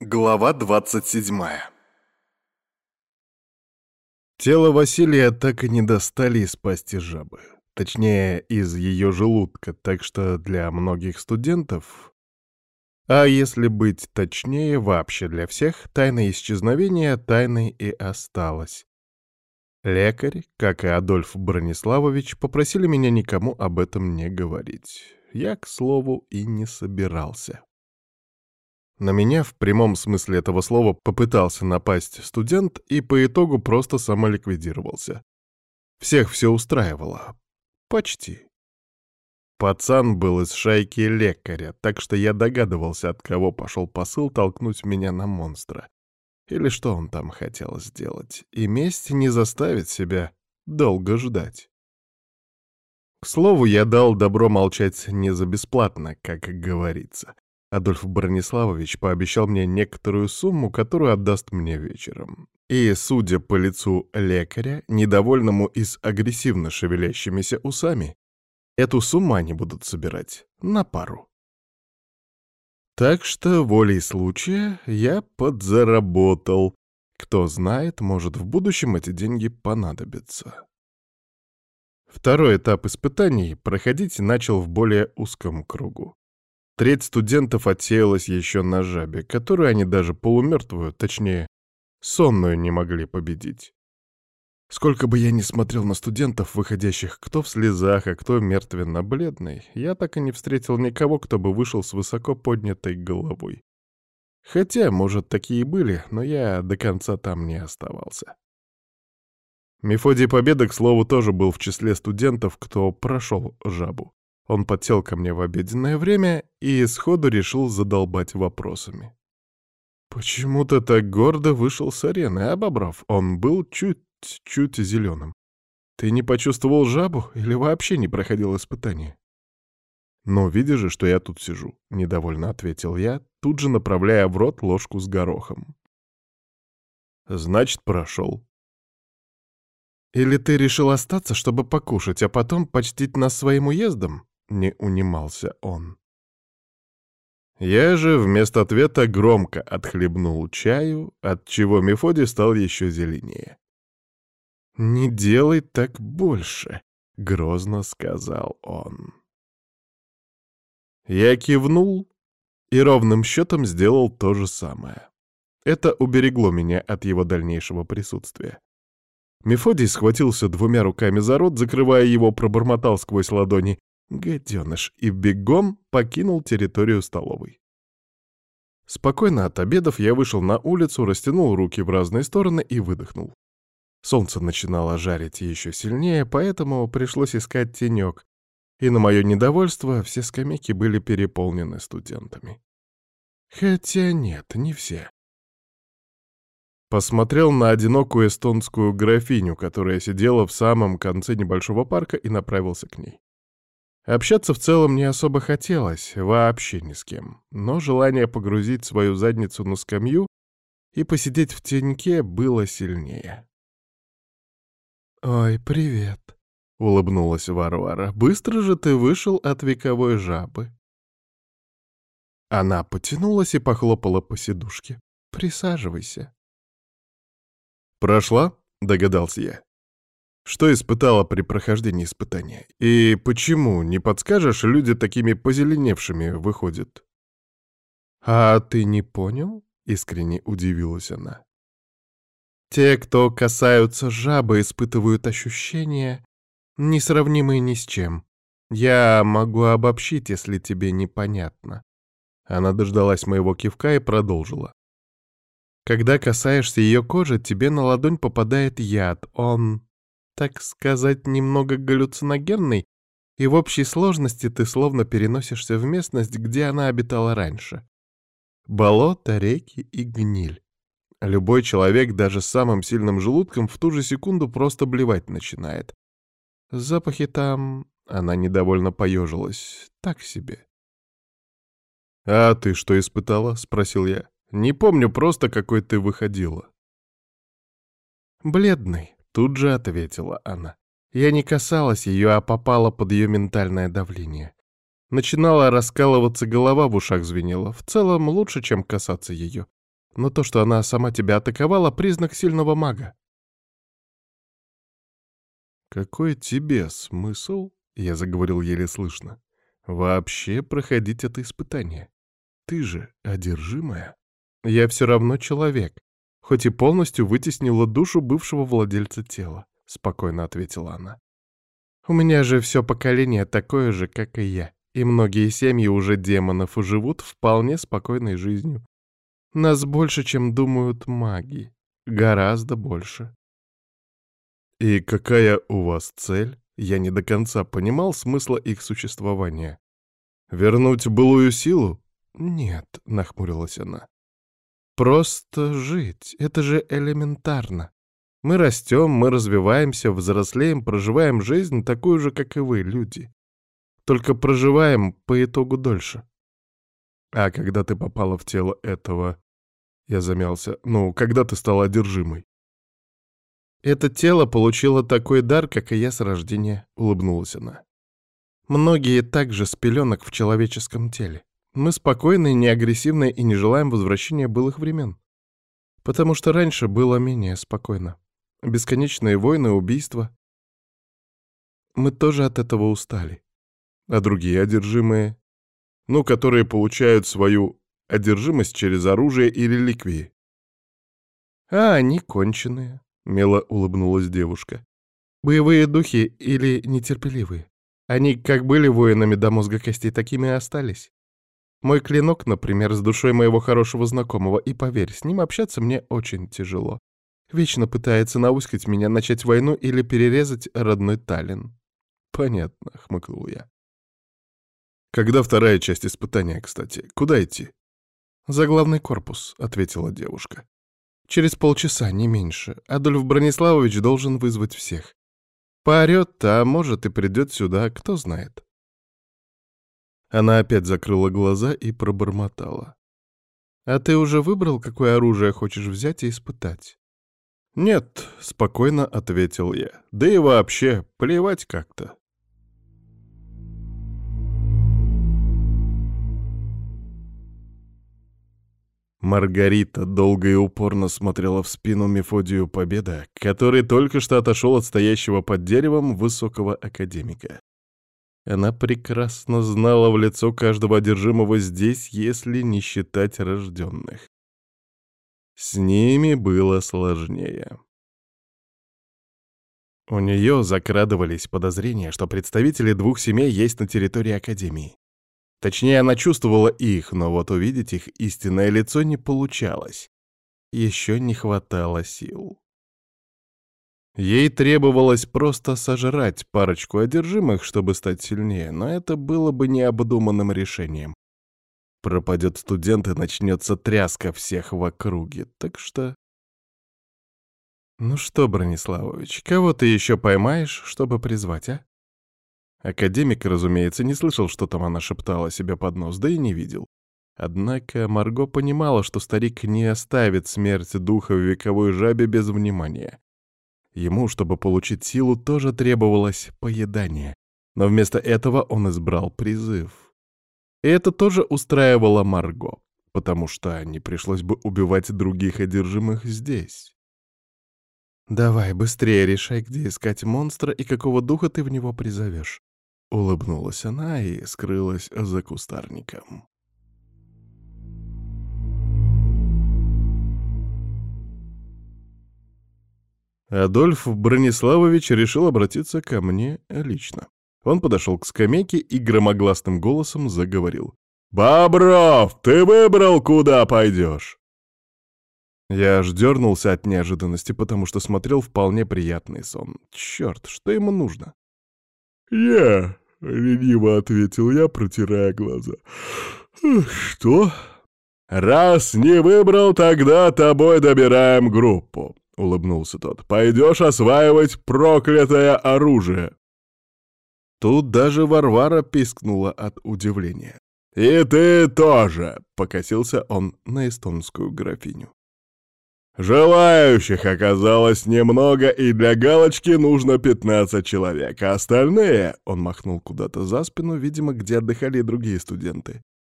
Глава 27. Тело Василия так и не достали из пасти жабы. Точнее, из ее желудка, так что для многих студентов, а если быть точнее, вообще для всех, тайна исчезновения тайной и осталась. Лекарь, как и Адольф Брониславович, попросили меня никому об этом не говорить. Я, к слову, и не собирался. На меня в прямом смысле этого слова попытался напасть студент и по итогу просто самоликвидировался. Всех все устраивало. Почти. Пацан был из шайки лекаря, так что я догадывался, от кого пошел посыл толкнуть меня на монстра. Или что он там хотел сделать. И месть не заставит себя долго ждать. К слову, я дал добро молчать не за бесплатно, как говорится. Адольф Брониславович пообещал мне некоторую сумму, которую отдаст мне вечером. И, судя по лицу лекаря, недовольному и с агрессивно шевелящимися усами, эту сумму они будут собирать на пару. Так что, волей случая, я подзаработал. Кто знает, может, в будущем эти деньги понадобятся. Второй этап испытаний проходить начал в более узком кругу. Треть студентов отсеялась еще на жабе, которую они даже полумертвую, точнее, сонную не могли победить. Сколько бы я ни смотрел на студентов, выходящих кто в слезах, а кто мертвенно-бледный, я так и не встретил никого, кто бы вышел с высоко поднятой головой. Хотя, может, такие и были, но я до конца там не оставался. Мефодий Победа, к слову, тоже был в числе студентов, кто прошел жабу. Он подсел ко мне в обеденное время и сходу решил задолбать вопросами. Почему ты так гордо вышел с арены, а, Бобров? Он был чуть-чуть зеленым. Ты не почувствовал жабу или вообще не проходил испытание? «Ну, видишь же, что я тут сижу», — недовольно ответил я, тут же направляя в рот ложку с горохом. «Значит, прошел». «Или ты решил остаться, чтобы покушать, а потом почтить нас своим уездом?» — не унимался он. Я же вместо ответа громко отхлебнул чаю, отчего Мефодий стал еще зеленее. «Не делай так больше», — грозно сказал он. Я кивнул и ровным счетом сделал то же самое. Это уберегло меня от его дальнейшего присутствия. Мефодий схватился двумя руками за рот, закрывая его, пробормотал сквозь ладони «гаденыш» и бегом покинул территорию столовой. Спокойно отобедав, я вышел на улицу, растянул руки в разные стороны и выдохнул. Солнце начинало жарить еще сильнее, поэтому пришлось искать тенек, и на мое недовольство все скамейки были переполнены студентами. Хотя нет, не все. Посмотрел на одинокую эстонскую графиню, которая сидела в самом конце небольшого парка, и направился к ней. Общаться в целом не особо хотелось, вообще ни с кем, но желание погрузить свою задницу на скамью и посидеть в теньке было сильнее. «Ой, привет», — улыбнулась Варвара. «Быстро же ты вышел от вековой жабы». Она потянулась и похлопала по сидушке. «Присаживайся». «Прошла?» — догадался я. «Что испытала при прохождении испытания? И почему, не подскажешь, люди такими позеленевшими выходят?» «А ты не понял?» — искренне удивилась она. «Те, кто касаются жабы, испытывают ощущения, несравнимые ни с чем. Я могу обобщить, если тебе непонятно». Она дождалась моего кивка и продолжила. «Когда касаешься ее кожи, тебе на ладонь попадает яд. Он, так сказать, немного галлюциногенный, и в общей сложности ты словно переносишься в местность, где она обитала раньше. Болото, реки и гниль. Любой человек, даже с самым сильным желудком, в ту же секунду просто блевать начинает. Запахи там...» Она недовольно поежилась. «Так себе». «А ты что испытала?» — спросил я. «Не помню просто, какой ты выходила». «Бледный», — тут же ответила она. Я не касалась ее, а попала под ее ментальное давление. Начинала раскалываться голова, в ушах звенела. В целом лучше, чем касаться ее. Но то, что она сама тебя атаковала, признак сильного мага. Какой тебе смысл, я заговорил еле слышно, вообще проходить это испытание? Ты же одержимая. Я все равно человек, хоть и полностью вытеснила душу бывшего владельца тела, спокойно ответила она. У меня же все поколение такое же, как и я, и многие семьи уже демонов и живут вполне спокойной жизнью. Нас больше, чем думают маги. Гораздо больше. И какая у вас цель? Я не до конца понимал смысла их существования. Вернуть былую силу? Нет, нахмурилась она. Просто жить. Это же элементарно. Мы растем, мы развиваемся, взрослеем, проживаем жизнь такую же, как и вы, люди. Только проживаем по итогу дольше. А когда ты попала в тело этого... Я замялся. Ну, когда ты стала одержимой? Это тело получило такой дар, как и я с рождения, улыбнулась она. Многие также с пеленок в человеческом теле. Мы спокойны, не агрессивны и не желаем возвращения былых времен. Потому что раньше было менее спокойно. Бесконечные войны, убийства. Мы тоже от этого устали. А другие одержимые, ну, которые получают свою одержимость через оружие и реликвии. А они конченые, мило улыбнулась девушка. Боевые духи или нетерпеливые. Они как были воинами до мозга костей, такими и остались. Мой клинок, например, с душой моего хорошего знакомого, и поверь, с ним общаться мне очень тяжело. Вечно пытается науськать меня начать войну или перерезать родной Таллин. Понятно, хмыкнул я. Когда вторая часть испытания, кстати? Куда идти? За главный корпус, ответила девушка. Через полчаса, не меньше. Адольф Брониславович должен вызвать всех. Поорёт, а может и придет сюда, кто знает. Она опять закрыла глаза и пробормотала. «А ты уже выбрал, какое оружие хочешь взять и испытать?» «Нет», — спокойно ответил я. «Да и вообще, плевать как-то». Маргарита долго и упорно смотрела в спину Мефодию Победа, который только что отошел от стоящего под деревом высокого академика. Она прекрасно знала в лицо каждого одержимого здесь, если не считать рожденных. С ними было сложнее. У нее закрадывались подозрения, что представители двух семей есть на территории Академии. Точнее, она чувствовала их, но вот увидеть их истинное лицо не получалось. Еще не хватало сил. Ей требовалось просто сожрать парочку одержимых, чтобы стать сильнее, но это было бы необдуманным решением. Пропадет студент и начнется тряска всех в округе, так что... Ну что, Брониславович, кого ты еще поймаешь, чтобы призвать, а? Академик, разумеется, не слышал, что там она шептала себе под нос, да и не видел. Однако Марго понимала, что старик не оставит смерть духа в вековой жабе без внимания. Ему, чтобы получить силу, тоже требовалось поедание, но вместо этого он избрал призыв. И это тоже устраивало Марго, потому что не пришлось бы убивать других одержимых здесь. «Давай, быстрее решай, где искать монстра и какого духа ты в него призовешь», — улыбнулась она и скрылась за кустарником. Адольф Брониславович решил обратиться ко мне лично. Он подошел к скамейке и громогласным голосом заговорил. «Бобров, ты выбрал, куда пойдешь?» Я аж дернулся от неожиданности, потому что смотрел вполне приятный сон. Черт, что ему нужно? «Я...» — лениво ответил я, протирая глаза. «Что?» «Раз не выбрал, тогда тобой добираем группу», — улыбнулся тот. «Пойдешь осваивать проклятое оружие». Тут даже Варвара пискнула от удивления. «И ты тоже», — покосился он на эстонскую графиню. «Желающих оказалось немного, и для галочки нужно 15 человек, а остальные...» — он махнул куда-то за спину, видимо, где отдыхали другие студенты.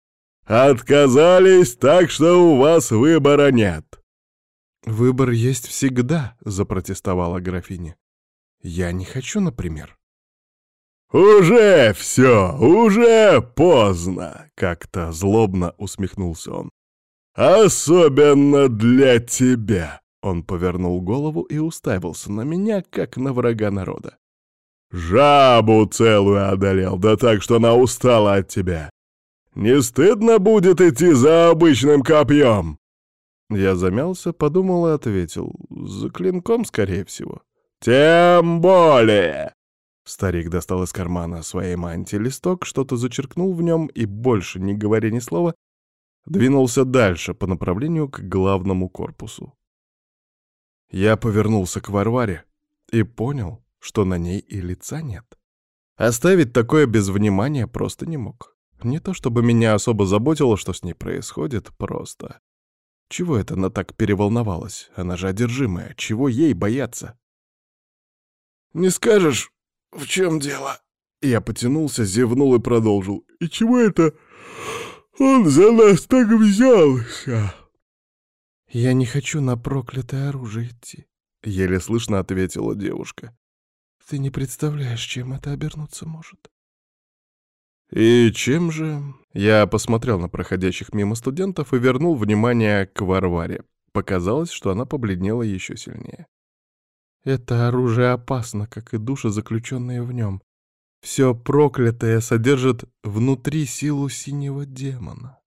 Отказались, так что у вас выбора нет. «Выбор есть всегда», — запротестовала графиня. «Я не хочу, например». «Уже все, уже поздно!» — как-то злобно усмехнулся он. «Особенно для тебя!» Он повернул голову и уставился на меня, как на врага народа. «Жабу целую одолел, да так, что она устала от тебя. Не стыдно будет идти за обычным копьем?» Я замялся, подумал и ответил. «За клинком, скорее всего». «Тем более!» Старик достал из кармана своей мантии листок, что-то зачеркнул в нем и, больше не говоря ни слова, двинулся дальше по направлению к главному корпусу. Я повернулся к Варваре и понял, что на ней и лица нет. Оставить такое без внимания просто не мог. Не то чтобы меня особо заботило, что с ней происходит, просто. Чего это она так переволновалась? Она же одержимая. Чего ей бояться? «Не скажешь, в чем дело?» Я потянулся, зевнул и продолжил. «И чего это он за нас так взялся?» «Я не хочу на проклятое оружие идти», — еле слышно ответила девушка. «Ты не представляешь, чем это обернуться может». «И чем же?» Я посмотрел на проходящих мимо студентов и вернул внимание к Варваре. Показалось, что она побледнела еще сильнее. «Это оружие опасно, как и души, заключенные в нем. Все проклятое содержит внутри силу синего демона».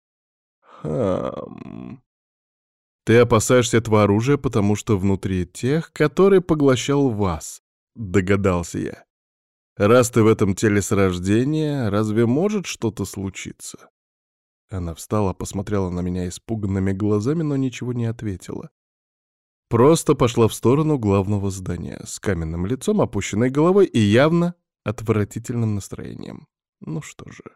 «Хм...» «Ты опасаешься этого оружия, потому что внутри тех, который поглощал вас», — догадался я. «Раз ты в этом теле с рождения, разве может что-то случиться?» Она встала, посмотрела на меня испуганными глазами, но ничего не ответила. Просто пошла в сторону главного здания с каменным лицом, опущенной головой и явно отвратительным настроением. Ну что же.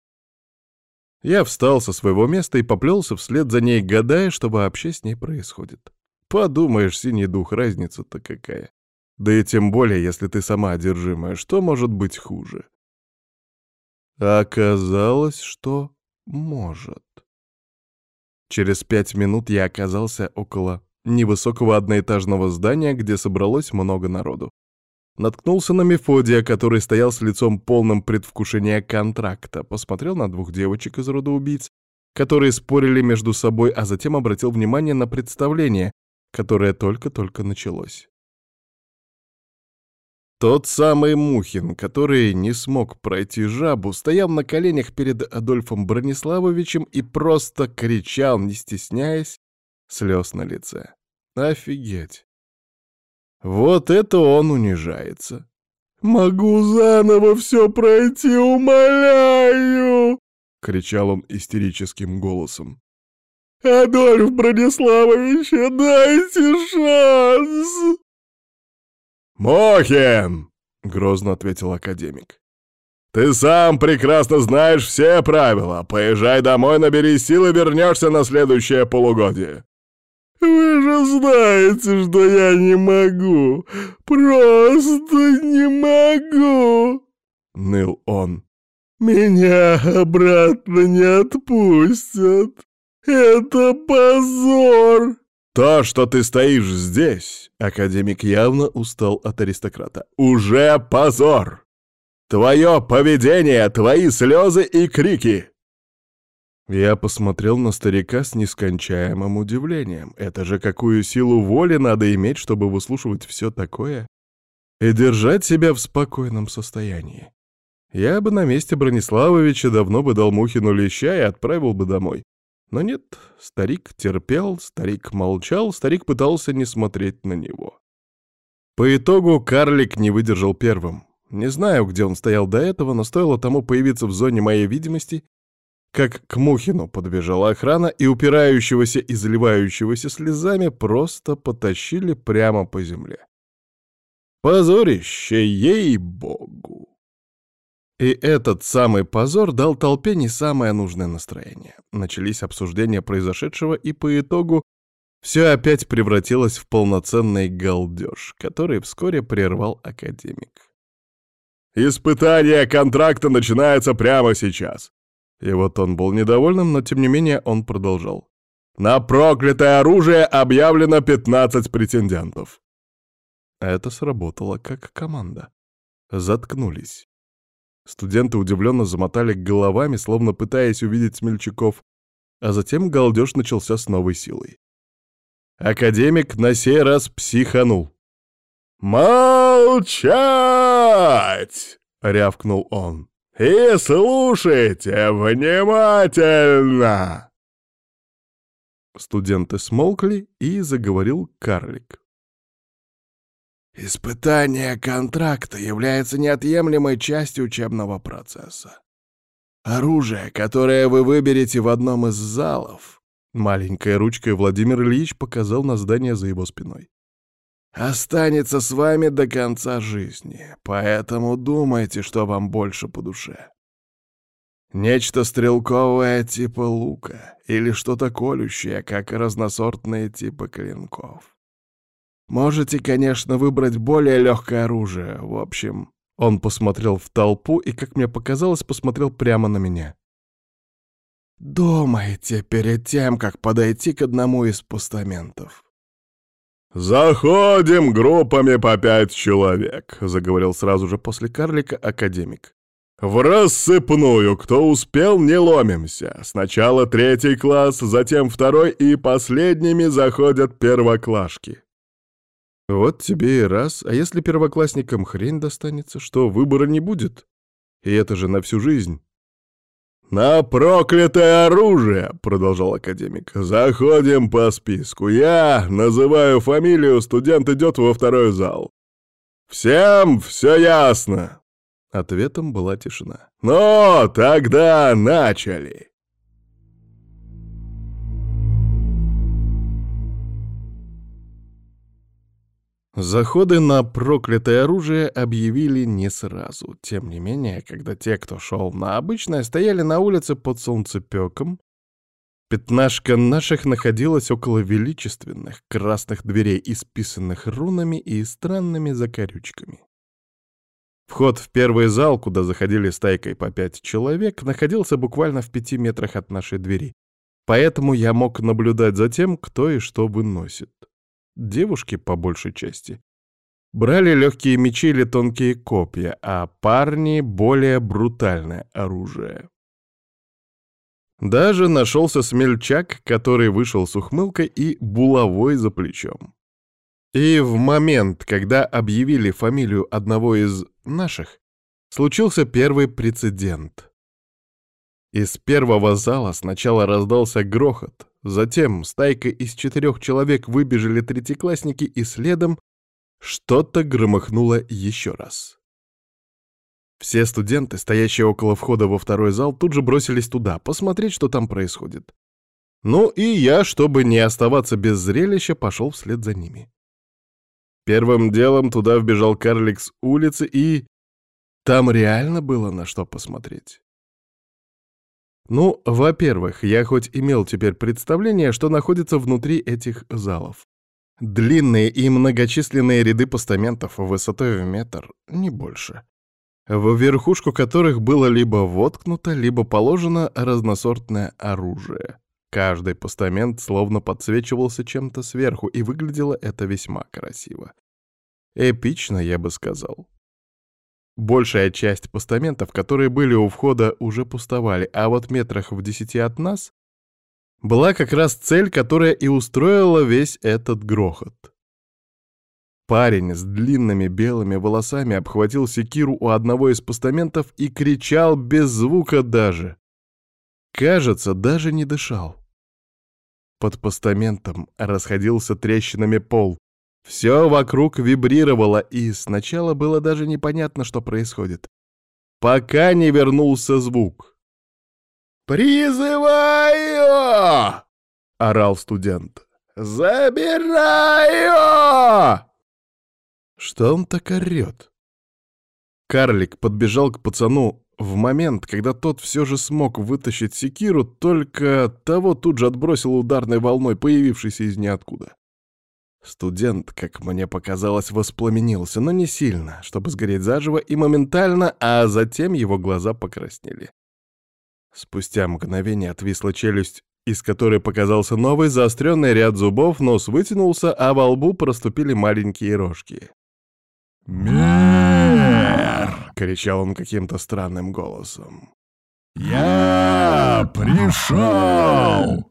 Я встал со своего места и поплелся вслед за ней, гадая, что вообще с ней происходит. Подумаешь, синий дух, разница-то какая. Да и тем более, если ты сама одержимая, что может быть хуже? А оказалось, что может. Через 5 минут я оказался около невысокого одноэтажного здания, где собралось много народу. Наткнулся на Мефодия, который стоял с лицом полным предвкушения контракта, посмотрел на 2 девочек из рода убийц, которые спорили между собой, а затем обратил внимание на представление, которое только-только началось. Тот самый Мухин, который не смог пройти жабу, стоял на коленях перед Адольфом Брониславовичем и просто кричал, не стесняясь, слез на лице. Офигеть! Вот это он унижается. «Могу заново все пройти, умоляю!» — кричал он истерическим голосом. «Адольф Брониславович, дайте шанс!» «Мохин!» — грозно ответил академик. «Ты сам прекрасно знаешь все правила. Поезжай домой, набери сил и вернешься на следующее полугодие». «Вы же знаете, что я не могу. Просто не могу!» — ныл он. «Меня обратно не отпустят. Это позор!» «То, что ты стоишь здесь, — академик явно устал от аристократа, — уже позор! Твое поведение, твои слезы и крики!» Я посмотрел на старика с нескончаемым удивлением. Это же какую силу воли надо иметь, чтобы выслушивать все такое и держать себя в спокойном состоянии. Я бы на месте Брониславовича давно бы дал Мухину леща и отправил бы домой. Но нет, старик терпел, старик молчал, старик пытался не смотреть на него. По итогу карлик не выдержал первым. Не знаю, где он стоял до этого, но стоило тому появиться в зоне моей видимости, как к Мухину подбежала охрана и упирающегося и заливающегося слезами просто потащили прямо по земле. Позорище, ей-богу! И этот самый позор дал толпе не самое нужное настроение. Начались обсуждения произошедшего, и по итогу все опять превратилось в полноценный галдеж, который вскоре прервал академик. «Испытание контракта начинается прямо сейчас. И вот он был недовольным, но тем не менее он продолжал. «На проклятое оружие объявлено 15 претендентов». Это сработало как команда. Заткнулись. Студенты удивленно замотали головами, словно пытаясь увидеть смельчаков, а затем галдеж начался с новой силой. Академик на сей раз психанул. «Молчать!» — рявкнул он. «И слушайте внимательно!» Студенты смолкли, и заговорил карлик. Испытание контракта является неотъемлемой частью учебного процесса. Оружие, которое вы выберете в одном из залов, Маленькой ручкой Владимир Ильич показал на здание за его спиной. Останется с вами до конца жизни, поэтому думайте, что вам больше по душе. Нечто стрелковое типа лука или что-то колющее, как разносортные типы клинков. Можете, конечно, выбрать более легкое оружие. В общем, он посмотрел в толпу и, как мне показалось, посмотрел прямо на меня. Думайте перед тем, как подойти к одному из постаментов. «Заходим группами по 5 человек», — заговорил сразу же после карлика академик. «В рассыпную, кто успел, не ломимся. Сначала 3-й класс, затем 2-й и последними заходят первоклашки». Вот тебе и раз, а если первоклассникам хрень достанется, что выбора не будет? И это же на всю жизнь. «На проклятое оружие!» — продолжал академик. «Заходим по списку. Я называю фамилию, студент идет во 2-й зал. Всем все ясно?» Ответом была тишина. «Ну, тогда начали!» Заходы на проклятое оружие объявили не сразу. Тем не менее, когда те, кто шел на обычное, стояли на улице под солнцепеком, пятнашка наших находилась около величественных красных дверей, исписанных рунами и странными закорючками. Вход в первый зал, куда заходили стайкой по 5 человек, находился буквально в 5 метрах от нашей двери, поэтому я мог наблюдать за тем, кто и что выносит. Девушки, по большей части, брали легкие мечи или тонкие копья, а парни — более брутальное оружие. Даже нашелся смельчак, который вышел с ухмылкой и булавой за плечом. И в момент, когда объявили фамилию одного из наших, случился первый прецедент. Из первого зала сначала раздался грохот, затем стайка из 4 человек выбежали третьеклассники, и следом что-то громыхнуло еще раз. Все студенты, стоящие около входа во 2-й зал, тут же бросились туда, посмотреть, что там происходит. Ну и я, чтобы не оставаться без зрелища, пошел вслед за ними. Первым делом туда вбежал карлик с улицы, и там реально было на что посмотреть. Ну, во-первых, я хоть имел теперь представление, что находится внутри этих залов. Длинные и многочисленные ряды постаментов высотой в метр, не больше, в верхушку которых было либо воткнуто, либо положено разносортное оружие. Каждый постамент словно подсвечивался чем-то сверху, и выглядело это весьма красиво. Эпично, я бы сказал. Большая часть постаментов, которые были у входа, уже пустовали, а вот метрах в 10 от нас была как раз цель, которая и устроила весь этот грохот. Парень с длинными белыми волосами обхватил секиру у одного из постаментов и кричал без звука даже. Кажется, даже не дышал. Под постаментом расходился трещинами пол. Все вокруг вибрировало, и сначала было даже непонятно, что происходит, пока не вернулся звук. «Призываю!» — орал студент. «Забираю!» Что он так орёт? Карлик подбежал к пацану в момент, когда тот все же смог вытащить секиру, только того тут же отбросил ударной волной, появившейся из ниоткуда. Студент, как мне показалось, воспламенился, но не сильно, чтобы сгореть заживо, и моментально, а затем его глаза покраснели. Спустя мгновение отвисла челюсть, из которой показался новый заостренный ряд зубов, нос вытянулся, а во лбу проступили маленькие рожки. «Мэр!» — кричал он каким-то странным голосом. «Я пришел!»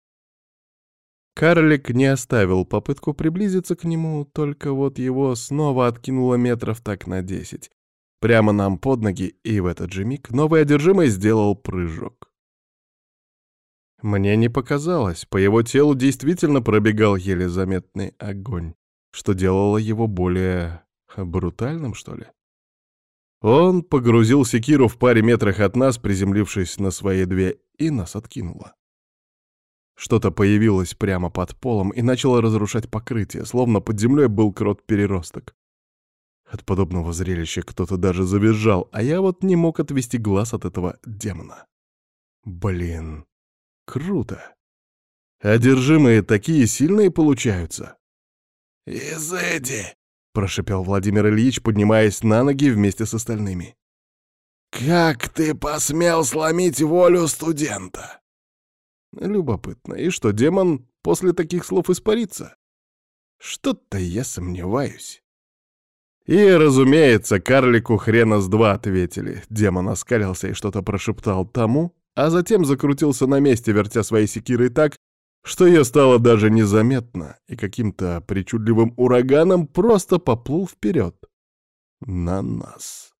Карлик не оставил попытку приблизиться к нему, только вот его снова откинуло метров так на 10. Прямо нам под ноги, и в этот же миг новый одержимый сделал прыжок. Мне не показалось, по его телу действительно пробегал еле заметный огонь, что делало его более брутальным, что ли. Он погрузил секиру в паре метрах от нас, приземлившись на свои две, и нас откинуло. Что-то появилось прямо под полом и начало разрушать покрытие, словно под землей был крот-переросток. От подобного зрелища кто-то даже завизжал, а я вот не мог отвести глаз от этого демона. Блин, круто. Одержимые такие сильные получаются. «Изыди!» — прошипел Владимир Ильич, поднимаясь на ноги вместе с остальными. «Как ты посмел сломить волю студента?» Любопытно, и что, демон после таких слов испарится? Что-то я сомневаюсь. И, разумеется, карлику хрена с два ответили. Демон оскалился и что-то прошептал тому, а затем закрутился на месте, вертя своей секирой так, что ее стало даже незаметно, и каким-то причудливым ураганом просто поплыл вперед. На нас.